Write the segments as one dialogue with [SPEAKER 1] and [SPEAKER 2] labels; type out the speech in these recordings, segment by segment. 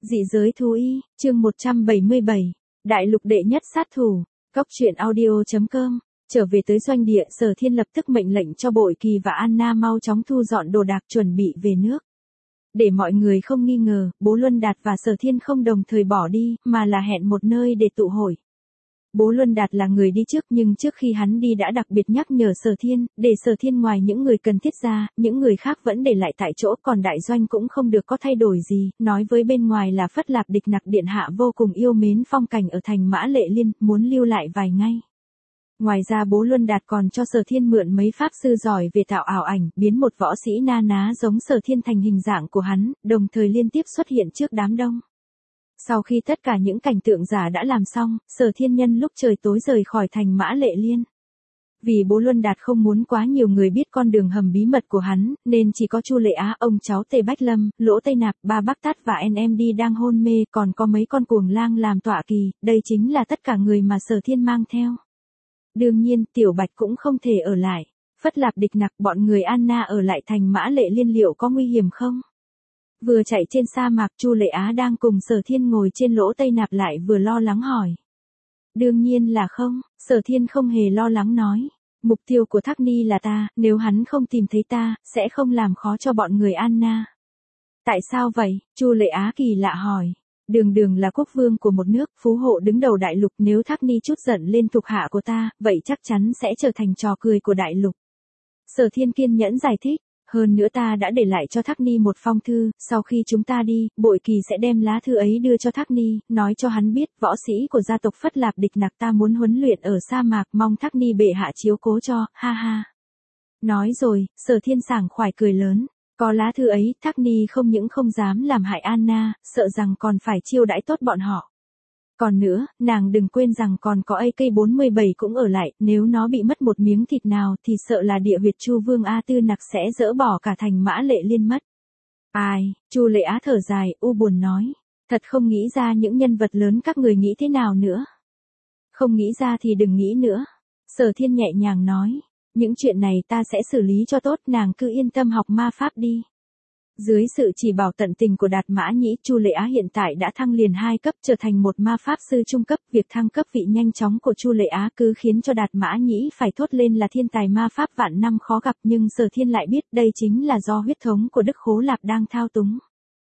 [SPEAKER 1] Dị giới thú y, chương 177, Đại lục đệ nhất sát thủ, Cóc truyện audio.com. Trở về tới doanh địa, Sở Thiên lập tức mệnh lệnh cho Bội Kỳ và Anna mau chóng thu dọn đồ đạc chuẩn bị về nước. Để mọi người không nghi ngờ, Bố Luân Đạt và Sở Thiên không đồng thời bỏ đi, mà là hẹn một nơi để tụ hội. Bố Luân Đạt là người đi trước, nhưng trước khi hắn đi đã đặc biệt nhắc nhở Sở Thiên, để Sở Thiên ngoài những người cần thiết ra, những người khác vẫn để lại tại chỗ, còn đại doanh cũng không được có thay đổi gì, nói với bên ngoài là Phất Lạp Địch Nặc điện hạ vô cùng yêu mến phong cảnh ở thành Mã Lệ Liên, muốn lưu lại vài ngày. Ngoài ra Bố Luân Đạt còn cho Sở Thiên mượn mấy pháp sư giỏi về tạo ảo ảnh, biến một võ sĩ na ná giống Sở Thiên thành hình dạng của hắn, đồng thời liên tiếp xuất hiện trước đám đông. Sau khi tất cả những cảnh tượng giả đã làm xong, Sở Thiên nhân lúc trời tối rời khỏi thành Mã Lệ Liên. Vì Bố Luân Đạt không muốn quá nhiều người biết con đường hầm bí mật của hắn, nên chỉ có Chu Lệ Á, ông cháu Tề Bách Lâm, Lỗ Tây Nạp, Ba Bắc Tát và NMD đang hôn mê, còn có mấy con cuồng lang làm tọa kỳ, đây chính là tất cả người mà Sở Thiên mang theo. Đương nhiên, Tiểu Bạch cũng không thể ở lại. Phất Lạp Địch Nặc, bọn người Anna ở lại thành Mã Lệ Liên liệu có nguy hiểm không? Vừa chạy trên sa mạc, Chu Lệ Á đang cùng Sở Thiên ngồi trên Lỗ Tây Nạp lại vừa lo lắng hỏi. Đương nhiên là không, Sở Thiên không hề lo lắng nói. Mục tiêu của Thác Ni là ta, nếu hắn không tìm thấy ta, sẽ không làm khó cho bọn người Anna. Tại sao vậy? Chu Lệ Á kỳ lạ hỏi. Đường là quốc vương của một nước, phú hộ đứng đầu đại lục, nếu Thác Ni chút giận lên thuộc hạ của ta, vậy chắc chắn sẽ trở thành trò cười của đại lục. Sở Thiên kiên nhẫn giải thích. Hơn nữa ta đã để lại cho Thác Ni một phong thư, sau khi chúng ta đi, Bội Kỳ sẽ đem lá thư ấy đưa cho Thác Ni, nói cho hắn biết, võ sĩ của gia tộc Phất Lạp Địch Nặc ta muốn huấn luyện ở sa mạc, mong Thác Ni bệ hạ chiếu cố cho, ha ha. Nói rồi, Sở Thiên sảng khoái cười lớn, có lá thư ấy, Thác Ni không những không dám làm hại Anna, sợ rằng còn phải chiêu đãi tốt bọn họ. Còn nữa, nàng đừng quên rằng còn có AK-47 cũng ở lại, nếu nó bị mất một miếng thịt nào thì sợ là địa huyệt Chu Vương A Tư Nặc sẽ dỡ bỏ cả thành Mã Lệ Liên mất. Ai, Chu Lệ Á thở dài, u buồn nói, thật không nghĩ ra những nhân vật lớn các người nghĩ thế nào nữa. Không nghĩ ra thì đừng nghĩ nữa. Sở Thiên nhẹ nhàng nói, những chuyện này ta sẽ xử lý cho tốt, nàng cứ yên tâm học ma pháp đi. Dưới sự chỉ bảo tận tình của Đạt Mã Nhĩ, Chu Lệ Á hiện tại đã thăng liền 2 cấp trở thành một ma pháp sư trung cấp. Việc thăng cấp vị nhanh chóng của Chu Lệ Á cứ khiến cho Đạt Mã Nhĩ phải thốt lên là thiên tài ma pháp vạn năm khó gặp, nhưng Sở Thiên lại biết đây chính là do huyết thống của Đức Khố Lạp đang thao túng.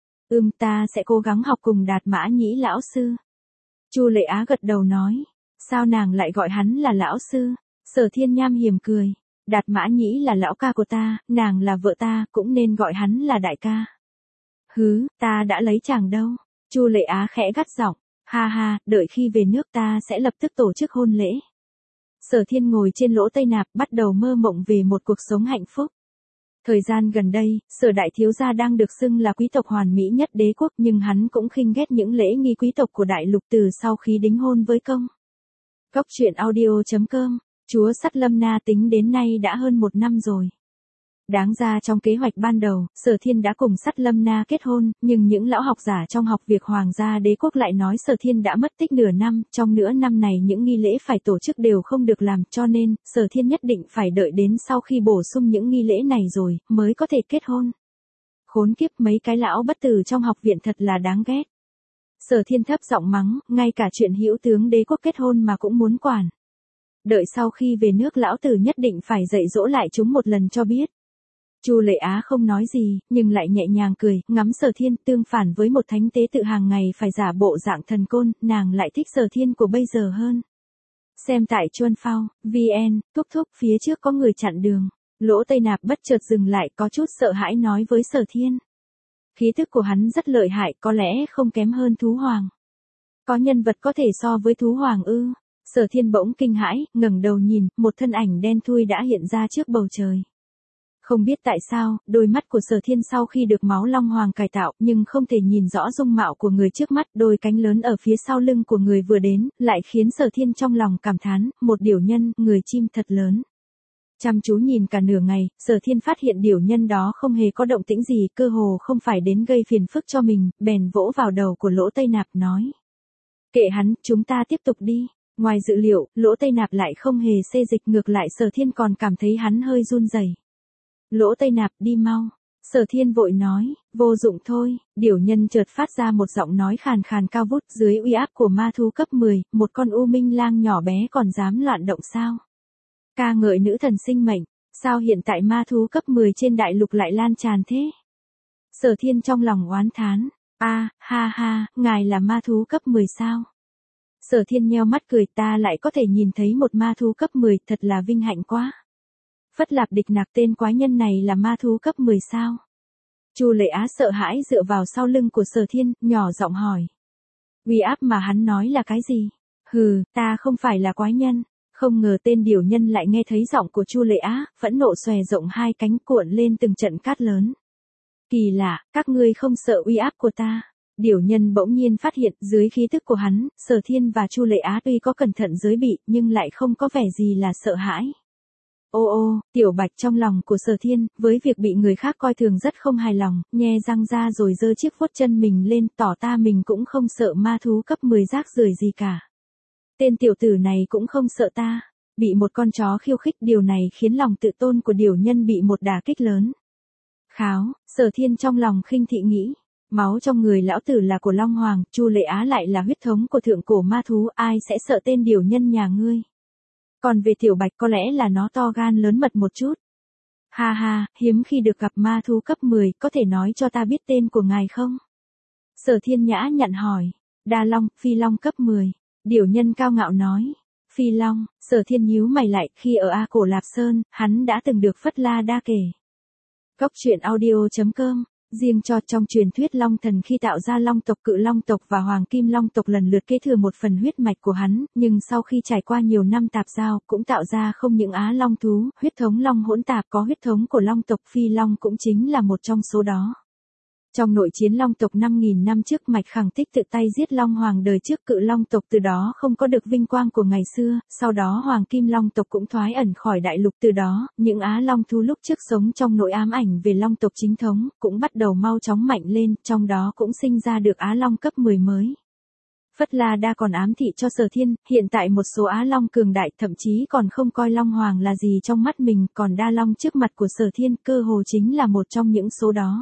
[SPEAKER 1] Ta sẽ cố gắng học cùng Đạt Mã Nhĩ lão sư. Chu Lệ Á gật đầu nói. Sao nàng lại gọi hắn là lão sư? Sở Thiên nham hiểm cười. Đạt Mã Nhĩ là lão ca của ta, nàng là vợ ta, cũng nên gọi hắn là đại ca. Hứ, ta đã lấy chàng đâu. Chu Lệ Á khẽ gắt giọng, ha ha, đợi khi về nước ta sẽ lập tức tổ chức hôn lễ. Sở Thiên ngồi trên Lỗ Tây Nạp, bắt đầu mơ mộng về một cuộc sống hạnh phúc. Thời gian gần đây, Sở đại thiếu gia đang được xưng là quý tộc hoàn mỹ nhất đế quốc, nhưng hắn cũng khinh ghét những lễ nghi quý tộc của đại lục từ sau khi đính hôn với công. Cóc truyện audio.com. Chúa Sắt Lâm Na tính đến nay đã hơn 1 năm rồi. Đáng ra trong kế hoạch ban đầu, Sở Thiên đã cùng Sắt Lâm Na kết hôn, nhưng những lão học giả trong học việc Hoàng gia đế quốc lại nói Sở Thiên đã mất tích nửa năm, trong nửa năm này những nghi lễ phải tổ chức đều không được làm, cho nên, Sở Thiên nhất định phải đợi đến sau khi bổ sung những nghi lễ này rồi, mới có thể kết hôn. Khốn kiếp, mấy cái lão bất tử trong học viện thật là đáng ghét. Sở Thiên thấp giọng mắng, ngay cả chuyện hữu tướng đế quốc kết hôn mà cũng muốn quản. Đợi sau khi về nước lão tử nhất định phải dạy dỗ lại chúng một lần cho biết. Chu Lệ Á không nói gì, nhưng lại nhẹ nhàng cười, ngắm Sở Thiên, tương phản với một thánh tế tự hàng ngày phải giả bộ dạng thần côn, nàng lại thích Sở Thiên của bây giờ hơn. Xem tại Chuan Phao, VN, thúc phía trước có người chặn đường. Lỗ Tây Nạp bất chợt dừng lại, có chút sợ hãi nói với Sở Thiên. Khí tức của hắn rất lợi hại, có lẽ không kém hơn Thú Hoàng. Có nhân vật có thể so với Thú Hoàng ư? Sở Thiên bỗng kinh hãi, ngẩng đầu nhìn, một thân ảnh đen thui đã hiện ra trước bầu trời. Không biết tại sao, đôi mắt của Sở Thiên sau khi được máu Long Hoàng cải tạo, nhưng không thể nhìn rõ dung mạo của người trước mắt, đôi cánh lớn ở phía sau lưng của người vừa đến, lại khiến Sở Thiên trong lòng cảm thán, một điểu nhân, người chim thật lớn. Chăm chú nhìn cả nửa ngày, Sở Thiên phát hiện điểu nhân đó không hề có động tĩnh gì, cơ hồ không phải đến gây phiền phức cho mình, bèn vỗ vào đầu của Lỗ Tây Nạp nói. Kệ hắn, chúng ta tiếp tục đi. Ngoài dự liệu, Lỗ Tây Nạp lại không hề xê dịch, ngược lại Sở Thiên còn cảm thấy hắn hơi run rẩy. Lỗ Tây Nạp, đi mau. Sở Thiên vội nói, vô dụng thôi, điểu nhân chợt phát ra một giọng nói khàn khàn cao vút dưới uy áp của ma thú cấp 10, một con u minh lang nhỏ bé còn dám loạn động sao? Ca ngợi nữ thần sinh mệnh, sao hiện tại ma thú cấp 10 trên đại lục lại lan tràn thế? Sở Thiên trong lòng oán thán, ha ha, ngài là ma thú cấp 10 sao? Sở Thiên nheo mắt cười, ta lại có thể nhìn thấy một ma thú cấp 10, thật là vinh hạnh quá. Phất Lạp Địch Nạc, tên quái nhân này là ma thú cấp 10 sao? Chu Lệ Á sợ hãi dựa vào sau lưng của Sở Thiên, nhỏ giọng hỏi. Uy áp mà hắn nói là cái gì? Hừ, ta không phải là quái nhân. Không ngờ tên điểu nhân lại nghe thấy giọng của Chu Lệ Á, phẫn nộ xòe rộng hai cánh cuộn lên từng trận cát lớn. Kỳ lạ, các ngươi không sợ uy áp của ta. Điểu nhân bỗng nhiên phát hiện dưới khí tức của hắn, Sở Thiên và Chu Lệ Á tuy có cẩn thận giới bị nhưng lại không có vẻ gì là sợ hãi. Ô, Tiểu Bạch trong lòng của Sở Thiên, với việc bị người khác coi thường rất không hài lòng, nhe răng ra rồi giơ chiếc vuốt chân mình lên, tỏ ta mình cũng không sợ ma thú cấp 10 rác rưởi gì cả. Tên tiểu tử này cũng không sợ ta, bị một con chó khiêu khích, điều này khiến lòng tự tôn của điểu nhân bị một đả kích lớn. Kháo, Sở Thiên trong lòng khinh thị nghĩ, máu trong người lão tử là của Long Hoàng, Chu Lệ Á lại là huyết thống của thượng cổ ma thú, ai sẽ sợ tên điểu nhân nhà ngươi? Còn về Tiểu Bạch có lẽ là nó to gan lớn mật một chút. Ha ha, hiếm khi được gặp ma thú cấp 10, có thể nói cho ta biết tên của ngài không? Sở Thiên nhã nhặn hỏi. Đa Long, Phi Long cấp 10. Điểu nhân cao ngạo nói. Phi Long, Sở Thiên nhíu mày lại, khi ở A Cổ Lạp Sơn, hắn đã từng được Phất La Đa kể. Cốc truyện audio.com. Riêng cho trong truyền thuyết Long Thần khi tạo ra Long tộc, Cự Long tộc và Hoàng Kim Long tộc lần lượt kế thừa một phần huyết mạch của hắn, nhưng sau khi trải qua nhiều năm tạp giao, cũng tạo ra không những Á Long thú, huyết thống Long hỗn tạp, có huyết thống của Long tộc, Phi Long cũng chính là một trong số đó. Trong nội chiến Long tộc 5.000 năm trước, Mạch Khẳng Tích tự tay giết Long Hoàng đời trước Cự Long tộc, từ đó không có được vinh quang của ngày xưa, sau đó Hoàng Kim Long tộc cũng thoái ẩn khỏi đại lục, từ đó, những Á Long thú lúc trước sống trong nỗi ám ảnh về Long tộc chính thống, cũng bắt đầu mau chóng mạnh lên, trong đó cũng sinh ra được Á Long cấp 10 mới. Phất La Đa còn ám thị cho Sở Thiên, hiện tại một số Á Long cường đại thậm chí còn không coi Long Hoàng là gì trong mắt mình, còn Đa Long trước mặt của Sở Thiên cơ hồ chính là một trong những số đó.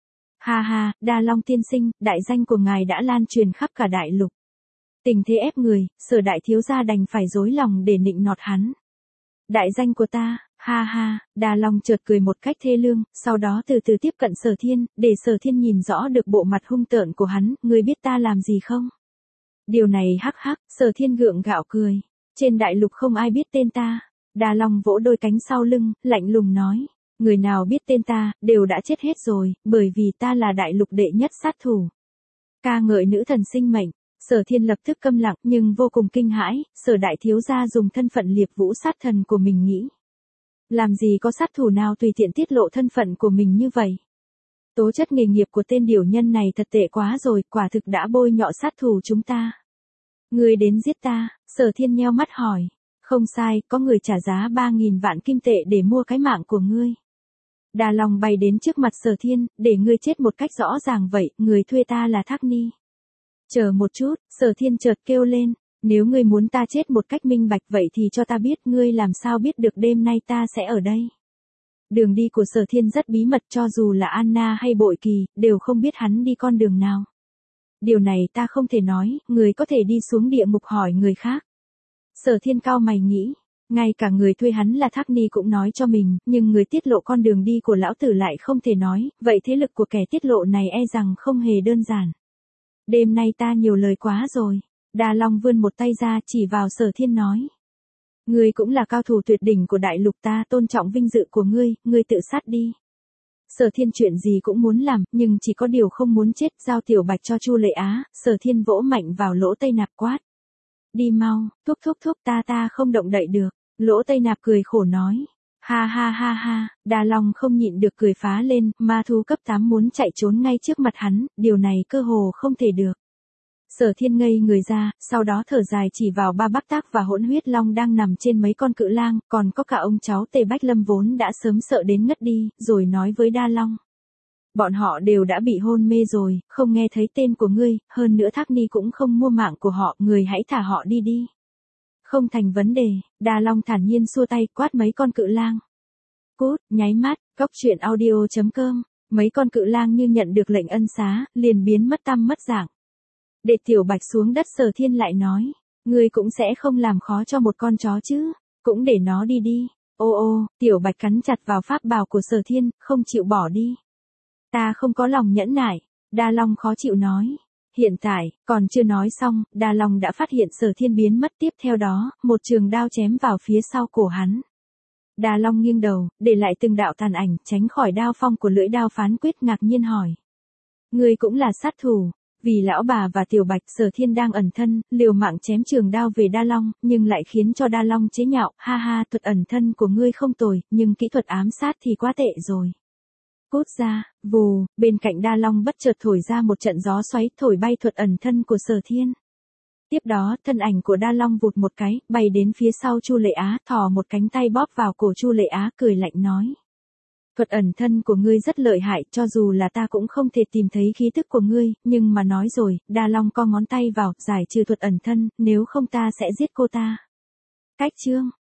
[SPEAKER 1] Ha ha, Đa Long tiên sinh, đại danh của ngài đã lan truyền khắp cả đại lục. Tình thế ép người, Sở đại thiếu gia đành phải dối lòng để nịnh nọt hắn. Đại danh của ta, ha ha, Đa Long chợt cười một cách thê lương, sau đó từ từ tiếp cận Sở Thiên, để Sở Thiên nhìn rõ được bộ mặt hung tợn của hắn, ngươi biết ta làm gì không? Điều này hắc hắc, Sở Thiên gượng gạo cười. Trên đại lục không ai biết tên ta. Đa Long vỗ đôi cánh sau lưng, lạnh lùng nói. Người nào biết tên ta, đều đã chết hết rồi, bởi vì ta là đại lục đệ nhất sát thủ. Ca ngợi nữ thần sinh mệnh. Sở Thiên lập tức câm lặng nhưng vô cùng kinh hãi, Sở đại thiếu gia dùng thân phận Liệp Vũ sát thần của mình nghĩ. Làm gì có sát thủ nào tùy tiện tiết lộ thân phận của mình như vậy? Tố chất nghề nghiệp của tên điểu nhân này thật tệ quá rồi, quả thực đã bôi nhọ sát thủ chúng ta. Ngươi đến giết ta, Sở Thiên nheo mắt hỏi. Không sai, có người trả giá 3.000 vạn kim tệ để mua cái mạng của ngươi. Đa Long bay đến trước mặt Sở Thiên, để ngươi chết một cách rõ ràng vậy, người thuê ta là Thác Ni. Chờ một chút, Sở Thiên chợt kêu lên, nếu ngươi muốn ta chết một cách minh bạch vậy thì cho ta biết, ngươi làm sao biết được đêm nay ta sẽ ở đây. Đường đi của Sở Thiên rất bí mật, cho dù là Anna hay Bội Kỳ, đều không biết hắn đi con đường nào. Điều này ta không thể nói, người có thể đi xuống địa ngục hỏi người khác. Sở Thiên cao mày nghĩ, ngay cả người thuê hắn là Thác Ni cũng nói cho mình, nhưng người tiết lộ con đường đi của lão tử lại không thể nói, vậy thế lực của kẻ tiết lộ này e rằng không hề đơn giản. Đêm nay ta nhiều lời quá rồi. Đa Long vươn một tay ra chỉ vào Sở Thiên nói. Ngươi cũng là cao thủ tuyệt đỉnh của đại lục, ta tôn trọng vinh dự của ngươi, ngươi tự sát đi. Sở Thiên chuyện gì cũng muốn làm, nhưng chỉ có điều không muốn chết, giao Tiểu Bạch cho Chu Lệ Á, Sở Thiên vỗ mạnh vào lỗ Tây Nạp quát. Đi mau, thúc ta không động đậy được. Lỗ Tây Nạp cười khổ nói. Ha ha ha ha, Đa Long không nhịn được cười phá lên, ma thú cấp 8 muốn chạy trốn ngay trước mặt hắn, điều này cơ hồ không thể được. Sở Thiên ngây người ra, sau đó thở dài chỉ vào Ba Bắc Tác và Hỗn Huyết Long đang nằm trên mấy con cự lang, còn có cả ông cháu Tề Bách Lâm vốn đã sớm sợ đến ngất đi, rồi nói với Đa Long. Bọn họ đều đã bị hôn mê rồi, không nghe thấy tên của ngươi, hơn nữa Thác Ni cũng không mua mạng của họ, người hãy thả họ đi đi. Không thành vấn đề, Đa Long thản nhiên xua tay quát mấy con cự lang. Cút, nháy mắt, cốc truyện audio.com Mấy con cự lang như nhận được lệnh ân xá, liền biến mất tăm mất dạng. Để Tiểu Bạch xuống đất, Sở Thiên lại nói, ngươi cũng sẽ không làm khó cho một con chó chứ, cũng để nó đi đi. Ô ô, Tiểu Bạch cắn chặt vào pháp bào của Sở Thiên, không chịu bỏ đi. Ta không có lòng nhẫn nại, Đa Long khó chịu nói. Hiện tại, còn chưa nói xong, Đa Long đã phát hiện Sở Thiên biến mất, tiếp theo đó, một trường đao chém vào phía sau cổ hắn. Đa Long nghiêng đầu, để lại từng đạo tàn ảnh, tránh khỏi đao phong của lưỡi đao phán quyết, ngạc nhiên hỏi. Ngươi cũng là sát thủ. Vì lão bà và Tiểu Bạch, Sở Thiên đang ẩn thân, liều mạng chém trường đao về Đa Long, nhưng lại khiến cho Đa Long chế nhạo, ha ha, thuật ẩn thân của ngươi không tồi, nhưng kỹ thuật ám sát thì quá tệ rồi. Cút ra, vù, bên cạnh Đa Long bất chợt thổi ra một trận gió xoáy, thổi bay thuật ẩn thân của Sở Thiên. Tiếp đó, thân ảnh của Đa Long vụt một cái, bay đến phía sau Chu Lệ Á, thò một cánh tay bóp vào cổ Chu Lệ Á, cười lạnh nói. Thuật ẩn thân của ngươi rất lợi hại, cho dù là ta cũng không thể tìm thấy khí tức của ngươi, nhưng mà nói rồi, Đa Long co ngón tay vào, giải trừ thuật ẩn thân, nếu không ta sẽ giết cô ta. Cách chương